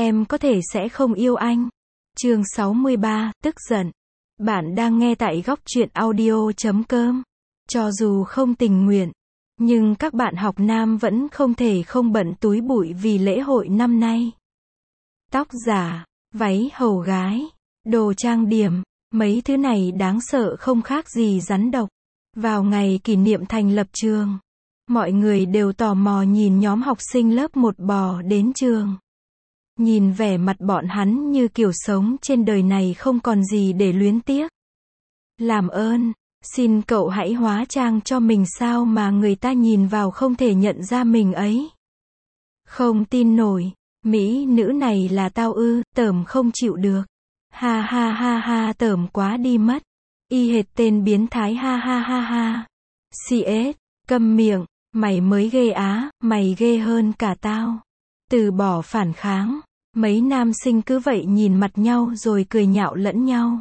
em có thể sẽ không yêu anh. Chương 63, tức giận. Bạn đang nghe tại góc truyện audio.com. Cho dù không tình nguyện, nhưng các bạn học nam vẫn không thể không bận túi bụi vì lễ hội năm nay. Tóc giả, váy hầu gái, đồ trang điểm, mấy thứ này đáng sợ không khác gì rắn độc. Vào ngày kỷ niệm thành lập trường, mọi người đều tò mò nhìn nhóm học sinh lớp 1 bò đến trường. Nhìn vẻ mặt bọn hắn như kiểu sống trên đời này không còn gì để luyến tiếc. Làm ơn, xin cậu hãy hóa trang cho mình sao mà người ta nhìn vào không thể nhận ra mình ấy. Không tin nổi, mỹ nữ này là tao ư, Tởm không chịu được. Ha ha ha ha, Tởm quá đi mất. Y hệt tên biến thái ha ha ha ha. CS, câm miệng, mày mới ghê á, mày ghê hơn cả tao. Từ bỏ phản kháng, mấy nam sinh cứ vậy nhìn mặt nhau rồi cười nhạo lẫn nhau.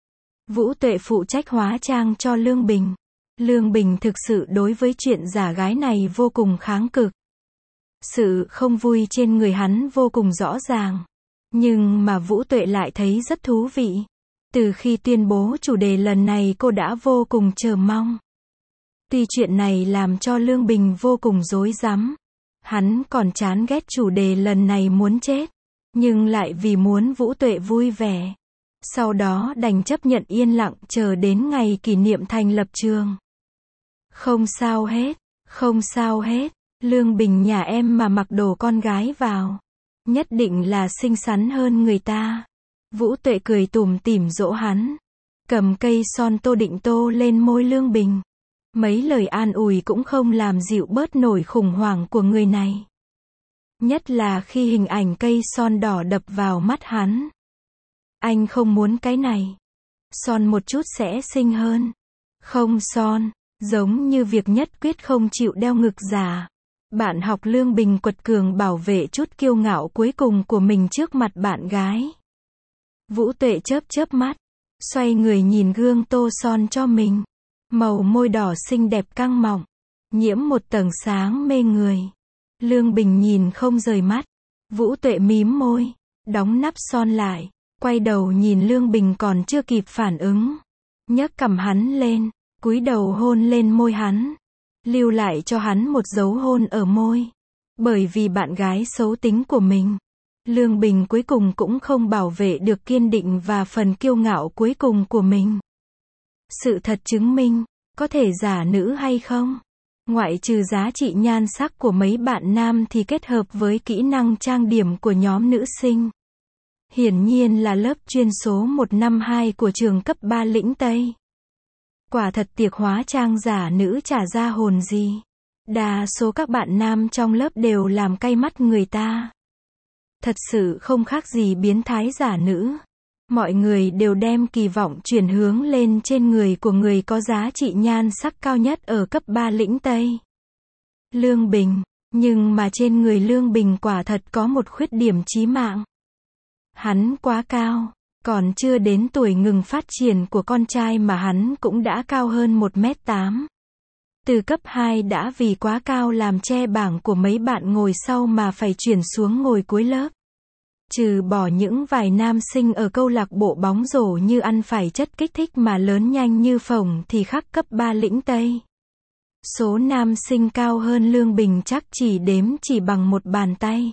Vũ Tuệ phụ trách hóa trang cho Lương Bình. Lương Bình thực sự đối với chuyện giả gái này vô cùng kháng cực. Sự không vui trên người hắn vô cùng rõ ràng. Nhưng mà Vũ Tuệ lại thấy rất thú vị. Từ khi tuyên bố chủ đề lần này cô đã vô cùng chờ mong. Tuy chuyện này làm cho Lương Bình vô cùng rối rắm. Hắn còn chán ghét chủ đề lần này muốn chết. Nhưng lại vì muốn Vũ Tuệ vui vẻ. Sau đó đành chấp nhận yên lặng chờ đến ngày kỷ niệm thành lập trường. Không sao hết, không sao hết. Lương Bình nhà em mà mặc đồ con gái vào, nhất định là xinh xắn hơn người ta. Vũ Tuệ cười tủm tỉm dỗ hắn. Cầm cây son tô định tô lên môi Lương Bình. Mấy lời an ủi cũng không làm dịu bớt nổi khủng hoảng của người này. Nhất là khi hình ảnh cây son đỏ đập vào mắt hắn. Anh không muốn cái này. Son một chút sẽ xinh hơn. Không son, giống như việc nhất quyết không chịu đeo ngực giả. Bạn học Lương Bình quật cường bảo vệ chút kiêu ngạo cuối cùng của mình trước mặt bạn gái. Vũ Tuệ chớp chớp mắt, xoay người nhìn gương tô son cho mình. Màu môi đỏ xinh đẹp căng mọng, nhiễm một tầng sáng mê người. Lương Bình nhìn không rời mắt. Vũ Tuệ mím môi, đóng nắp son lại, quay đầu nhìn Lương Bình còn chưa kịp phản ứng. Nhấc cằm hắn lên, cúi đầu hôn lên môi hắn. Lưu lại cho hắn một dấu hôn ở môi. Bởi vì bạn gái xấu tính của mình, Lương Bình cuối cùng cũng không bảo vệ được kiên định và phần kiêu ngạo cuối cùng của mình. Sự thật chứng minh, có thể giả nữ hay không, ngoại trừ giá trị nhan sắc của mấy bạn nam thì kết hợp với kỹ năng trang điểm của nhóm nữ sinh. Hiển nhiên là lớp chuyên số 152 của trường cấp 3 Lĩnh Tây. Quả thật tiệc hóa trang giả nữ chả ra hồn gì. Đa số các bạn nam trong lớp đều làm cay mắt người ta. Thật sự không khác gì biến thái giả nữ. Mọi người đều đem kỳ vọng chuyển hướng lên trên người của người có giá trị nhan sắc cao nhất ở cấp 3 Lĩnh Tây. Lương Bình. Nhưng mà trên người Lương Bình quả thật có một khuyết điểm chí mạng. Hắn quá cao. Còn chưa đến tuổi ngừng phát triển của con trai mà hắn cũng đã cao hơn 1m8. Từ cấp 2 đã vì quá cao làm che bảng của mấy bạn ngồi sau mà phải chuyển xuống ngồi cuối lớp. Trừ bỏ những vài nam sinh ở câu lạc bộ bóng rổ như ăn phải chất kích thích mà lớn nhanh như phồng thì khác cấp 3 Lĩnh Tây. Số nam sinh cao hơn Lương Bình chắc chỉ đếm chỉ bằng một bàn tay.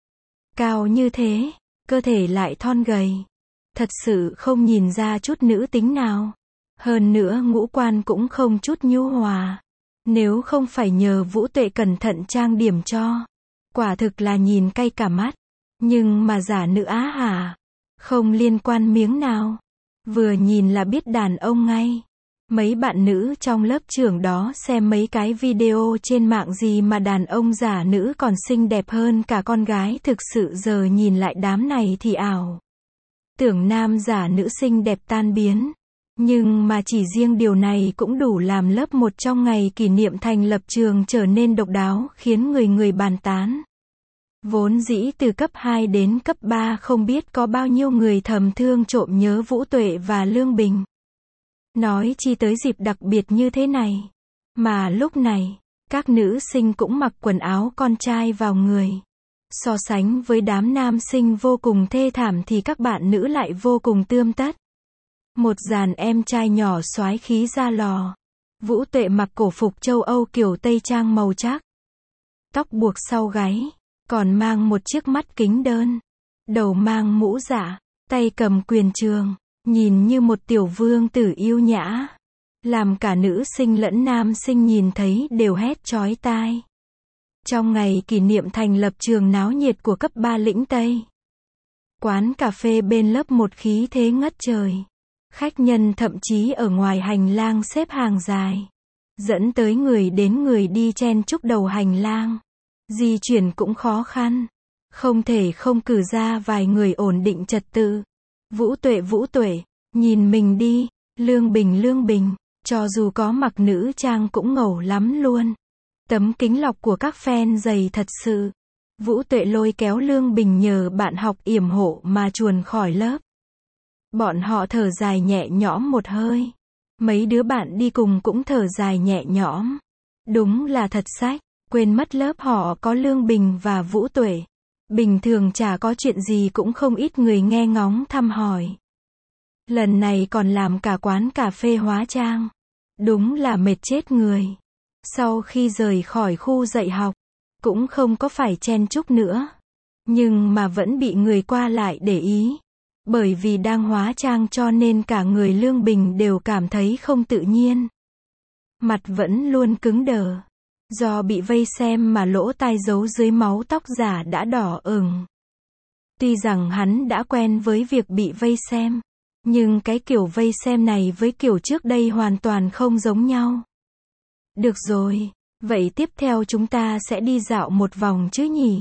Cao như thế, cơ thể lại thon gầy. Thật sự không nhìn ra chút nữ tính nào. Hơn nữa ngũ quan cũng không chút nhu hòa. Nếu không phải nhờ Vũ Tuệ cẩn thận trang điểm cho, quả thực là nhìn cay cả mắt. Nhưng mà giả nữ á hả? Không liên quan miếng nào. Vừa nhìn là biết đàn ông ngay. Mấy bạn nữ trong lớp trưởng đó xem mấy cái video trên mạng gì mà đàn ông giả nữ còn xinh đẹp hơn cả con gái, thực sự giờ nhìn lại đám này thì ảo. Tưởng nam giả nữ xinh đẹp tan biến. Nhưng mà chỉ riêng điều này cũng đủ làm lớp 1 trong ngày kỷ niệm thành lập trường trở nên độc đáo, khiến người người bàn tán. Vốn dĩ từ cấp 2 đến cấp 3 không biết có bao nhiêu người thầm thương trộm nhớ Vũ Tuệ và Lương Bình. Nói chi tới dịp đặc biệt như thế này. Mà lúc này, các nữ sinh cũng mặc quần áo con trai vào người. So sánh với đám nam sinh vô cùng thê thảm thì các bạn nữ lại vô cùng tươm tất. Một dàn em trai nhỏ soái khí ra lò. Vũ Tuệ mặc cổ phục châu Âu kiểu Tây trang màu trắng. Tóc buộc sau gáy, còn mang một chiếc mắt kính đơn. Đầu mang mũ dạ, tay cầm quyền trường, nhìn như một tiểu vương tử yêu nhã. Làm cả nữ sinh lẫn nam sinh nhìn thấy đều hét chói tai. Trong ngày kỷ niệm thành lập trường náo nhiệt của cấp 3 Lĩnh Tây. Quán cà phê bên lớp một khí thế ngất trời. Khách nhân thậm chí ở ngoài hành lang xếp hàng dài. Dẫn tới người đến người đi chen chúc đầu hành lang. Di chuyển cũng khó khăn. Không thể không cử ra vài người ổn định trật tự. Vũ Tuệ, nhìn mình đi, Lương Bình, cho dù có mặc nữ trang cũng ngầu lắm luôn. Tấm kính lọc của các fan dày thật sự. Vũ Tuệ lôi kéo Lương Bình nhờ bạn học yểm hộ mà chuồn khỏi lớp. Bọn họ thở dài nhẹ nhõm một hơi. Mấy đứa bạn đi cùng cũng thở dài nhẹ nhõm. Đúng là thật sách, quên mất lớp họ có Lương Bình và Vũ Tuệ. Bình thường chả có chuyện gì cũng không ít người nghe ngóng thăm hỏi. Lần này còn làm cả quán cà phê hóa trang. Đúng là mệt chết người. Sau khi rời khỏi khu dạy học, cũng không có phải chen chúc nữa. Nhưng mà vẫn bị người qua lại để ý. Bởi vì đang hóa trang cho nên cả người Lương Bình đều cảm thấy không tự nhiên. Mặt vẫn luôn cứng đờ. Do bị vây xem mà lỗ tai giấu dưới máu tóc giả đã đỏ ửng. Tuy rằng hắn đã quen với việc bị vây xem. Nhưng cái kiểu vây xem này với kiểu trước đây hoàn toàn không giống nhau. Được rồi, vậy tiếp theo chúng ta sẽ đi dạo một vòng chứ nhỉ?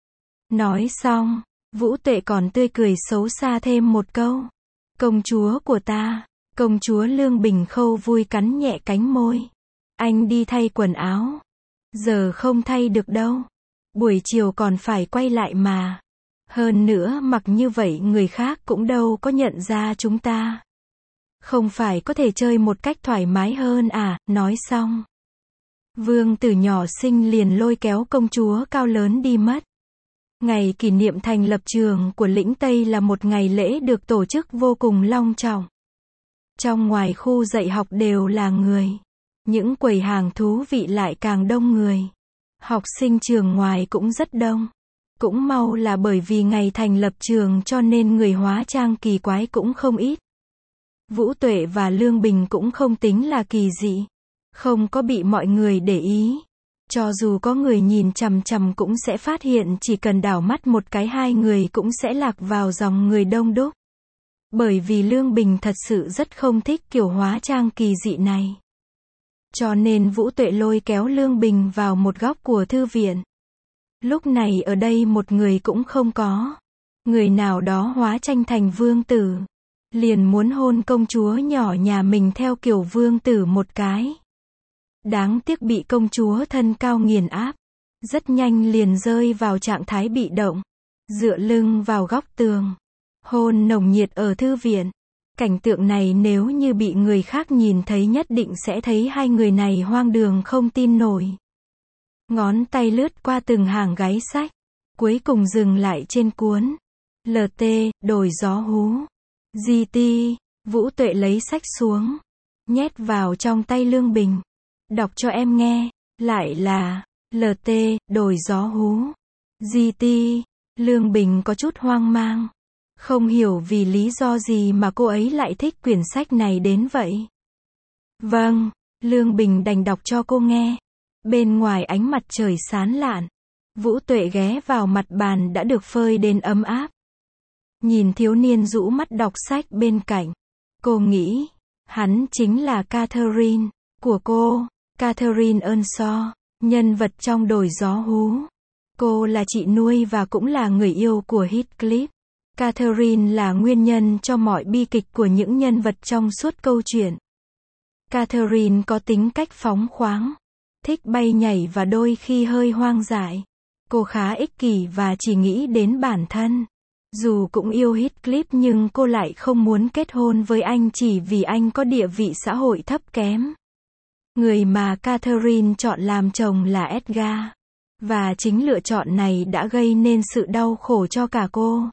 Nói xong, Vũ Tuệ còn tươi cười xấu xa thêm một câu. Công chúa của ta, công chúa Lương Bình khâu vui cắn nhẹ cánh môi. Anh đi thay quần áo. Giờ không thay được đâu. Buổi chiều còn phải quay lại mà. Hơn nữa mặc như vậy người khác cũng đâu có nhận ra chúng ta. Không phải có thể chơi một cách thoải mái hơn à, nói xong. Vương tử nhỏ xinh liền lôi kéo công chúa cao lớn đi mất. Ngày kỷ niệm thành lập trường của Lĩnh Tây là một ngày lễ được tổ chức vô cùng long trọng. Trong ngoài khu dạy học đều là người. Những quầy hàng thú vị lại càng đông người. Học sinh trường ngoài cũng rất đông. Cũng mau là bởi vì ngày thành lập trường cho nên người hóa trang kỳ quái cũng không ít. Vũ Tuệ và Lương Bình cũng không tính là kỳ dị. Không có bị mọi người để ý. Cho dù có người nhìn chằm chằm cũng sẽ phát hiện chỉ cần đảo mắt một cái hai người cũng sẽ lạc vào dòng người đông đúc. Bởi vì Lương Bình thật sự rất không thích kiểu hóa trang kỳ dị này. Cho nên Vũ Tuệ lôi kéo Lương Bình vào một góc của thư viện. Lúc này ở đây một người cũng không có. Người nào đó hóa tranh thành vương tử. Liền muốn hôn công chúa nhỏ nhà mình theo kiểu vương tử một cái. Đáng tiếc bị công chúa thân cao nghiền áp. Rất nhanh liền rơi vào trạng thái bị động. Dựa lưng vào góc tường. Hôn nồng nhiệt ở thư viện. Cảnh tượng này nếu như bị người khác nhìn thấy nhất định sẽ thấy hai người này hoang đường không tin nổi. Ngón tay lướt qua từng hàng gáy sách. Cuối cùng dừng lại trên cuốn. LT, đổi gió hú. GT, Vũ Tuệ lấy sách xuống. Nhét vào trong tay Lương Bình. Đọc cho em nghe. Lại là LT, đổi gió hú. GT, Lương Bình có chút hoang mang. Không hiểu vì lý do gì mà cô ấy lại thích quyển sách này đến vậy. Vâng, Lương Bình đành đọc cho cô nghe. Bên ngoài ánh mặt trời sáng lạn. Vũ Tuệ ghé vào mặt bàn đã được phơi đến ấm áp. Nhìn thiếu niên rũ mắt đọc sách bên cạnh. Cô nghĩ, hắn chính là Catherine, của cô. Catherine Earnshaw, nhân vật trong Đổi gió hú. Cô là chị nuôi và cũng là người yêu của Heathcliff. Catherine là nguyên nhân cho mọi bi kịch của những nhân vật trong suốt câu chuyện. Catherine có tính cách phóng khoáng, thích bay nhảy và đôi khi hơi hoang dại. Cô khá ích kỷ và chỉ nghĩ đến bản thân. Dù cũng yêu Heathcliff nhưng cô lại không muốn kết hôn với anh chỉ vì anh có địa vị xã hội thấp kém. Người mà Catherine chọn làm chồng là Edgar. Và chính lựa chọn này đã gây nên sự đau khổ cho cả cô,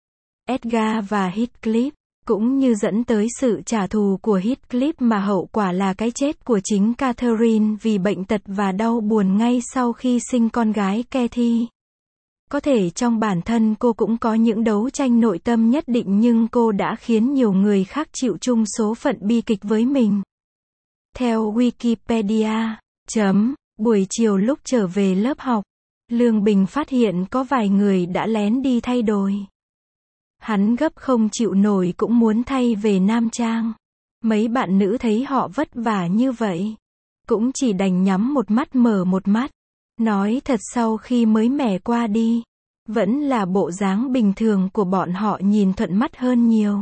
Edgar và Heathcliff, cũng như dẫn tới sự trả thù của Heathcliff mà hậu quả là cái chết của chính Catherine vì bệnh tật và đau buồn ngay sau khi sinh con gái Cathy. Có thể trong bản thân cô cũng có những đấu tranh nội tâm nhất định, nhưng cô đã khiến nhiều người khác chịu chung số phận bi kịch với mình. Theo Wikipedia, buổi chiều lúc trở về lớp học, Lương Bình phát hiện có vài người đã lén đi thay đồ. Hắn gấp không chịu nổi cũng muốn thay về nam trang. Mấy bạn nữ thấy họ vất vả như vậy, cũng chỉ đành nhắm một mắt mở một mắt. Nói thật, sau khi mới mẻ qua đi, vẫn là bộ dáng bình thường của bọn họ, nhìn thuận mắt hơn nhiều.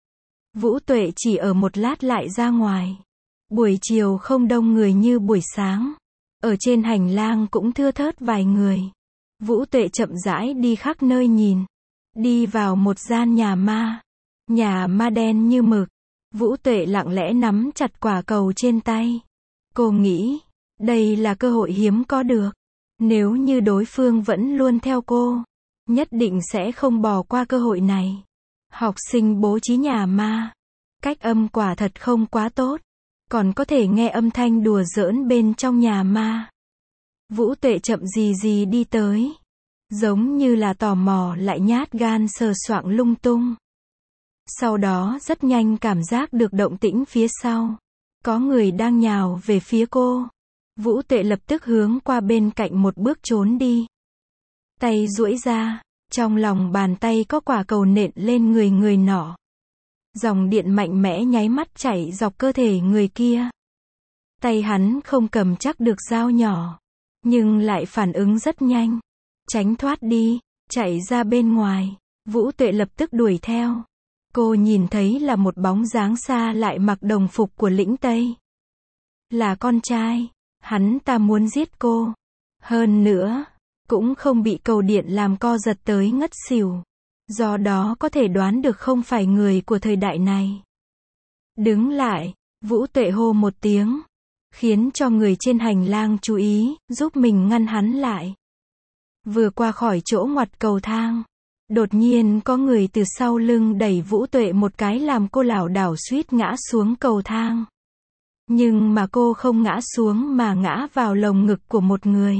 Vũ Tuệ chỉ ở một lát lại ra ngoài. Buổi chiều không đông người như buổi sáng. Ở trên hành lang cũng thưa thớt vài người. Vũ Tuệ chậm rãi đi khắp nơi nhìn. Đi vào một gian nhà ma. Nhà ma đen như mực. Vũ Tuệ lặng lẽ nắm chặt quả cầu trên tay. Cô nghĩ, đây là cơ hội hiếm có được. Nếu như đối phương vẫn luôn theo cô, nhất định sẽ không bỏ qua cơ hội này. Học sinh bố trí nhà ma. Cách âm quả thật không quá tốt. Còn có thể nghe âm thanh đùa giỡn bên trong nhà ma. Vũ Tuệ chậm gì gì đi tới. Giống như là tò mò lại nhát gan sờ soạng lung tung. Sau đó rất nhanh cảm giác được động tĩnh phía sau. Có người đang nhào về phía cô. Vũ Tuệ lập tức hướng qua bên cạnh một bước trốn đi. Tay duỗi ra, trong lòng bàn tay có quả cầu nện lên người nọ. Dòng điện mạnh mẽ nháy mắt chảy dọc cơ thể người kia. Tay hắn không cầm chắc được dao nhỏ, nhưng lại phản ứng rất nhanh. Tránh thoát đi, chạy ra bên ngoài. Vũ Tuệ lập tức đuổi theo. Cô nhìn thấy là một bóng dáng xa lại mặc đồng phục của lĩnh Tây. Là con trai. Hắn ta muốn giết cô. Hơn nữa, cũng không bị cầu điện làm co giật tới ngất xỉu. Do đó có thể đoán được không phải người của thời đại này. Đứng lại, Vũ Tuệ hô một tiếng, khiến cho người trên hành lang chú ý, giúp mình ngăn hắn lại. Vừa qua khỏi chỗ ngoặt cầu thang, đột nhiên có người từ sau lưng đẩy Vũ Tuệ một cái làm cô lảo đảo suýt ngã xuống cầu thang. Nhưng mà cô không ngã xuống mà ngã vào lồng ngực của một người.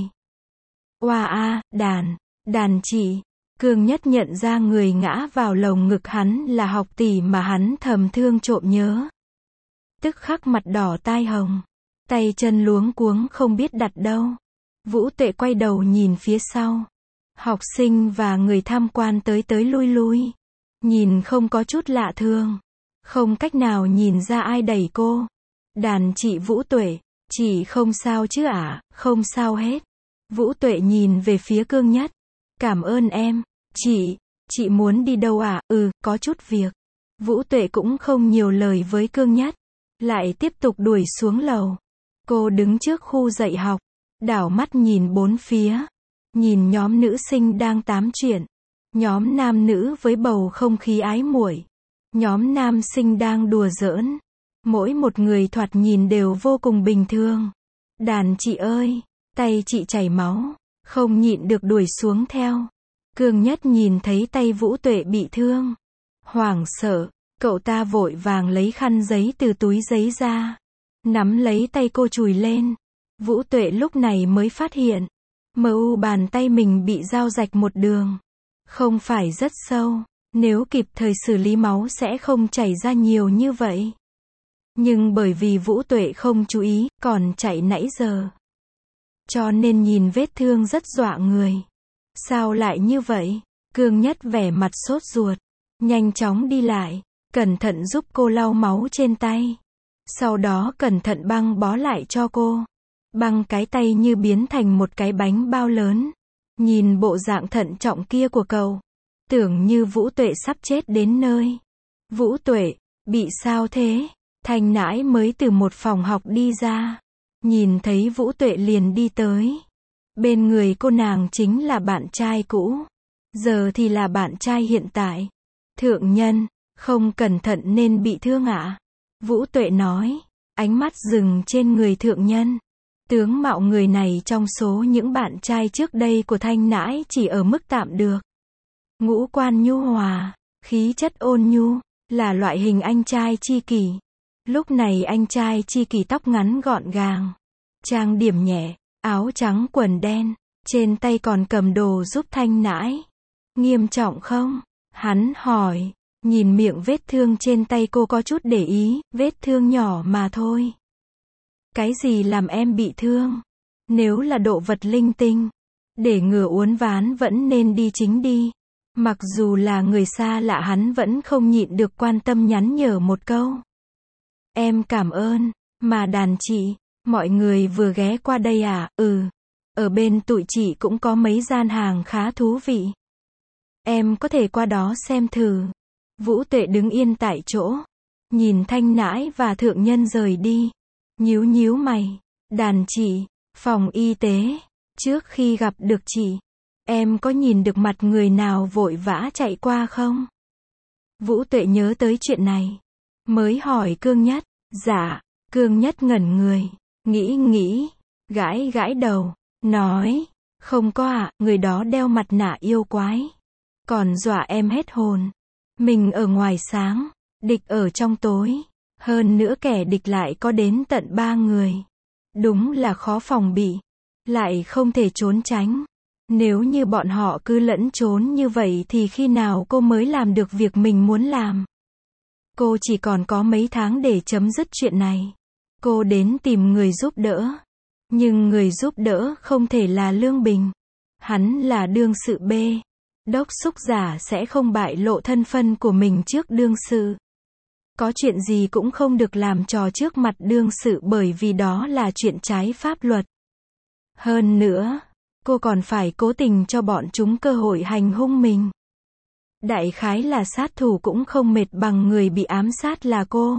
Oa a, đàn chị. Cương Nhất nhận ra người ngã vào lồng ngực hắn là học tỷ mà hắn thầm thương trộm nhớ. Tức khắc mặt đỏ tai hồng, tay chân luống cuống không biết đặt đâu. Vũ Tuệ quay đầu nhìn phía sau. Học sinh và người tham quan tới lui. Nhìn không có chút lạ thường. Không cách nào nhìn ra ai đẩy cô. Đàn chị Vũ Tuệ, chị không sao chứ ạ? Không sao hết. Vũ Tuệ nhìn về phía Cương Nhất. Cảm ơn em. Chị muốn đi đâu ạ? Có chút việc. Vũ Tuệ cũng không nhiều lời với Cương Nhất. Lại tiếp tục đuổi xuống lầu. Cô đứng trước khu dạy học. Đảo mắt nhìn bốn phía. Nhìn nhóm nữ sinh đang tám chuyện. Nhóm nam nữ với bầu không khí ái muội. Nhóm nam sinh đang đùa giỡn. Mỗi một người thoạt nhìn đều vô cùng bình thường. Đàn chị ơi, tay chị chảy máu. Không nhịn được đuổi xuống theo. Cương Nhất nhìn thấy tay Vũ Tuệ bị thương. Hoảng sợ, cậu ta vội vàng lấy khăn giấy từ túi giấy ra. Nắm lấy tay cô chùi lên. Vũ Tuệ lúc này mới phát hiện. Bàn tay mình bị dao rạch một đường. Không phải rất sâu. Nếu kịp thời xử lý máu sẽ không chảy ra nhiều như vậy. Nhưng bởi vì Vũ Tuệ không chú ý, còn chạy nãy giờ. Cho nên nhìn vết thương rất dọa người. Sao lại như vậy? Cương Nhất vẻ mặt sốt ruột. Nhanh chóng đi lại. Cẩn thận giúp cô lau máu trên tay. Sau đó cẩn thận băng bó lại cho cô. Băng cái tay như biến thành một cái bánh bao lớn. Nhìn bộ dạng thận trọng kia của cậu. Tưởng như Vũ Tuệ sắp chết đến nơi. Vũ Tuệ, bị sao thế? Thanh Nãi mới từ một phòng học đi ra. Nhìn thấy Vũ Tuệ liền đi tới. Bên người cô nàng chính là bạn trai cũ. Giờ thì là bạn trai hiện tại. Thượng nhân, không cẩn thận nên bị thương ạ. Vũ Tuệ nói. Ánh mắt dừng trên người thượng nhân. Tướng mạo người này trong số những bạn trai trước đây của Thanh Nãi chỉ ở mức tạm được. Ngũ quan nhu hòa, khí chất ôn nhu, là loại hình anh trai tri kỷ. Lúc này anh trai tri kỷ tóc ngắn gọn gàng, trang điểm nhẹ, áo trắng quần đen, trên tay còn cầm đồ giúp Thanh Nãi. Nghiêm trọng không? Hắn hỏi, nhìn miệng vết thương trên tay cô có chút để ý, vết thương nhỏ mà thôi. Cái gì làm em bị thương? Nếu là độ vật linh tinh, để ngừa uốn ván vẫn nên đi chính đi. Mặc dù là người xa lạ hắn vẫn không nhịn được quan tâm nhắn nhở một câu. Em cảm ơn, mà đàn chị, mọi người vừa ghé qua đây à? Ở bên tụi chị cũng có mấy gian hàng khá thú vị. Em có thể qua đó xem thử. Vũ Tuệ đứng yên tại chỗ, nhìn Thanh Nãi và thượng nhân rời đi. Nhíu nhíu mày, đàn chị, phòng y tế, trước khi gặp được chị, em có nhìn được mặt người nào vội vã chạy qua không? Vũ Tuệ nhớ tới chuyện này, mới hỏi Cương Nhất. Dạ, Cương Nhất ngẩn người, nghĩ, gãi gãi đầu, nói, không có ạ, người đó đeo mặt nạ yêu quái, còn dọa em hết hồn. Mình ở ngoài sáng, địch ở trong tối, hơn nữa kẻ địch lại có đến tận 3 người. Đúng là khó phòng bị, lại không thể trốn tránh. Nếu như bọn họ cứ lẫn trốn như vậy thì khi nào cô mới làm được việc mình muốn làm? Cô chỉ còn có mấy tháng để chấm dứt chuyện này. Cô đến tìm người giúp đỡ. Nhưng người giúp đỡ không thể là Lương Bình. Hắn là đương sự B. Đốc xúc giả sẽ không bại lộ thân phận của mình trước đương sự. Có chuyện gì cũng không được làm trò trước mặt đương sự bởi vì đó là chuyện trái pháp luật. Hơn nữa, cô còn phải cố tình cho bọn chúng cơ hội hành hung mình. Đại khái là sát thủ cũng không mệt bằng người bị ám sát là cô.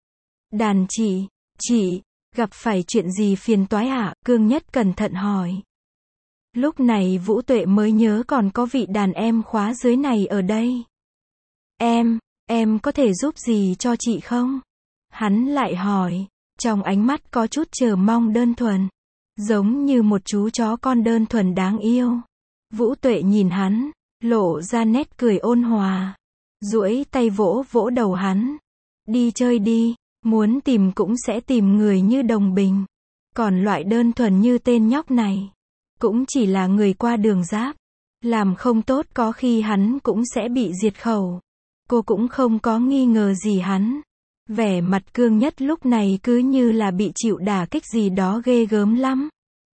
Đàn chị, gặp phải chuyện gì phiền toái hả? Cương Nhất cẩn thận hỏi. Lúc này Vũ Tuệ mới nhớ còn có vị đàn em khóa dưới này ở đây. Em có thể giúp gì cho chị không? Hắn lại hỏi, trong ánh mắt có chút chờ mong đơn thuần. Giống như một chú chó con đơn thuần đáng yêu. Vũ Tuệ nhìn hắn, lộ ra nét cười ôn hòa. Duỗi tay vỗ vỗ đầu hắn. Đi chơi đi, muốn tìm cũng sẽ tìm người như Đồng Bình. Còn loại đơn thuần như tên nhóc này, cũng chỉ là người qua đường giáp. Làm không tốt có khi hắn cũng sẽ bị diệt khẩu. Cô cũng không có nghi ngờ gì hắn. Vẻ mặt Cương Nhất lúc này cứ như là bị chịu đả kích gì đó ghê gớm lắm.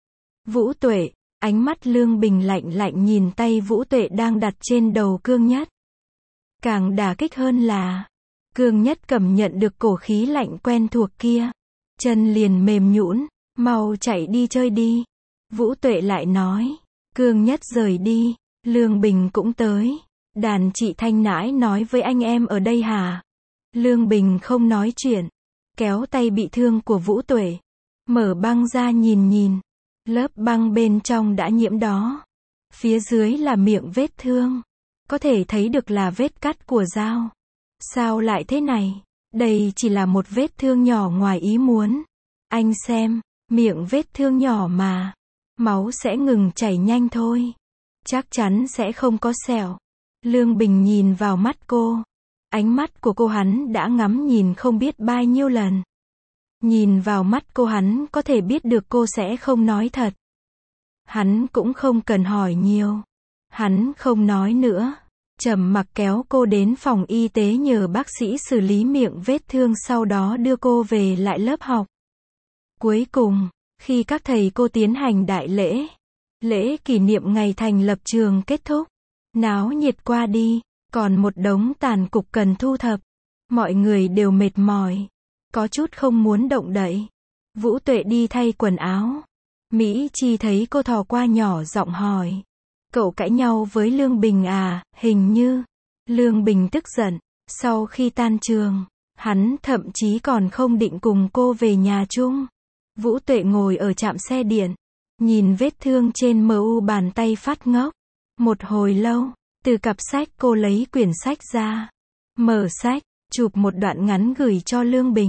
Vũ Tuệ, ánh mắt Lương Bình lạnh lạnh nhìn tay Vũ Tuệ đang đặt trên đầu Cương Nhất. Càng đả kích hơn là, Cương Nhất cảm nhận được cổ khí lạnh quen thuộc kia. Chân liền mềm nhũn, mau chạy đi chơi đi. Vũ Tuệ lại nói, Cương Nhất rời đi, Lương Bình cũng tới. Đàn chị Thanh Nãi nói với anh em ở đây hả? Lương Bình không nói chuyện, kéo tay bị thương của Vũ Tuệ, mở băng ra nhìn. Lớp băng bên trong đã nhiễm đó. Phía dưới là miệng vết thương. Có thể thấy được là vết cắt của dao. Sao lại thế này? Đây chỉ là một vết thương nhỏ ngoài ý muốn. Anh xem, miệng vết thương nhỏ mà. Máu sẽ ngừng chảy nhanh thôi. Chắc chắn sẽ không có sẹo. Lương Bình nhìn vào mắt cô. Ánh mắt của cô hắn đã ngắm nhìn không biết bao nhiêu lần. Nhìn vào mắt cô hắn có thể biết được cô sẽ không nói thật. Hắn cũng không cần hỏi nhiều. Hắn không nói nữa. Trầm mặc kéo cô đến phòng y tế nhờ bác sĩ xử lý miệng vết thương sau đó đưa cô về lại lớp học. Cuối cùng, khi các thầy cô tiến hành đại lễ, lễ kỷ niệm ngày thành lập trường kết thúc, náo nhiệt qua đi, còn một đống tàn cục cần thu thập. Mọi người đều mệt mỏi, có chút không muốn động đậy. Vũ Tuệ đi thay quần áo. Mỹ Chi thấy cô thò qua nhỏ giọng hỏi. Cậu cãi nhau với Lương Bình à? Hình như. Lương Bình tức giận. Sau khi tan trường, hắn thậm chí còn không định cùng cô về nhà chung. Vũ Tuệ ngồi ở trạm xe điện, nhìn vết thương trên mu bàn tay phát ngốc. Một hồi lâu, từ cặp sách cô lấy quyển sách ra. Mở sách, chụp một đoạn ngắn gửi cho Lương Bình.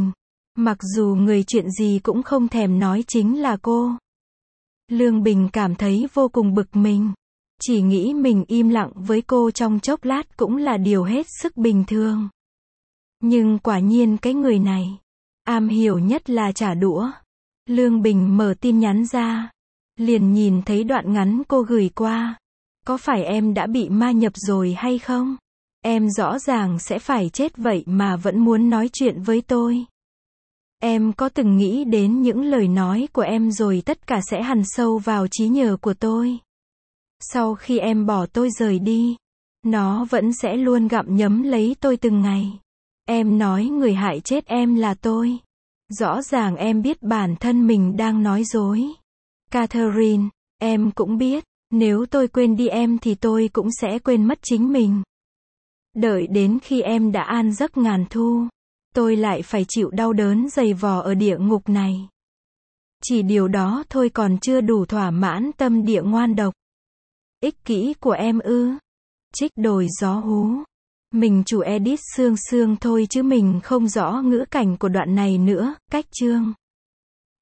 Mặc dù người chuyện gì cũng không thèm nói chính là cô. Lương Bình cảm thấy vô cùng bực mình. Chỉ nghĩ mình im lặng với cô trong chốc lát cũng là điều hết sức bình thường. Nhưng quả nhiên cái người này, am hiểu nhất là trả đũa. Lương Bình mở tin nhắn ra. Liền nhìn thấy đoạn ngắn cô gửi qua. Có phải em đã bị ma nhập rồi hay không? Em rõ ràng sẽ phải chết vậy mà vẫn muốn nói chuyện với tôi. Em có từng nghĩ đến những lời nói của em rồi tất cả sẽ hằn sâu vào trí nhớ của tôi. Sau khi em bỏ tôi rời đi, nó vẫn sẽ luôn gặm nhấm lấy tôi từng ngày. Em nói người hại chết em là tôi. Rõ ràng em biết bản thân mình đang nói dối. Catherine, em cũng biết, nếu tôi quên đi em thì tôi cũng sẽ quên mất chính mình. Đợi đến khi em đã an giấc ngàn thu, tôi lại phải chịu đau đớn dày vò ở địa ngục này. Chỉ điều đó thôi còn chưa đủ thỏa mãn tâm địa ngoan độc. Ích kỷ của em ư? Trích đồi gió hú. Mình chủ edit xương xương thôi chứ mình không rõ ngữ cảnh của đoạn này nữa. Cách chương